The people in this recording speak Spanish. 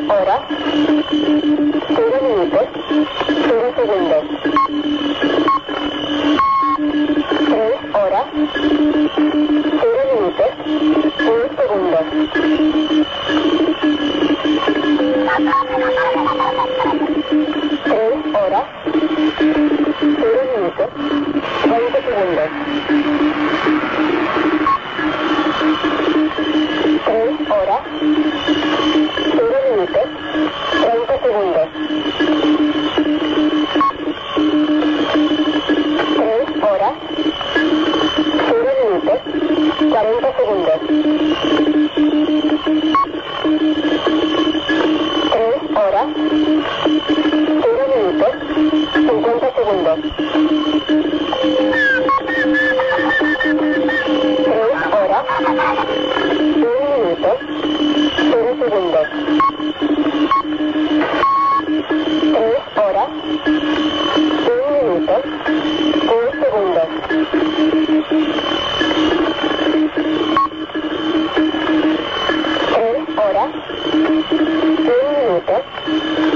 horas, 0 minutos, 0 segundos. 3 horas, 0 minutos, 1 segundo. 3 horas, 0 minutos, 20 segundos. 3 horas, 0 minutos, 30 segundos. 3 horas, 0 minutos, 40 segundos. 3 horas, 0 minutos, 50 segundos. 3 horas, 1 minuto, 0 segundos. 3 horas, 1 minuto, 1 segundos. 3 horas, 1 minuto,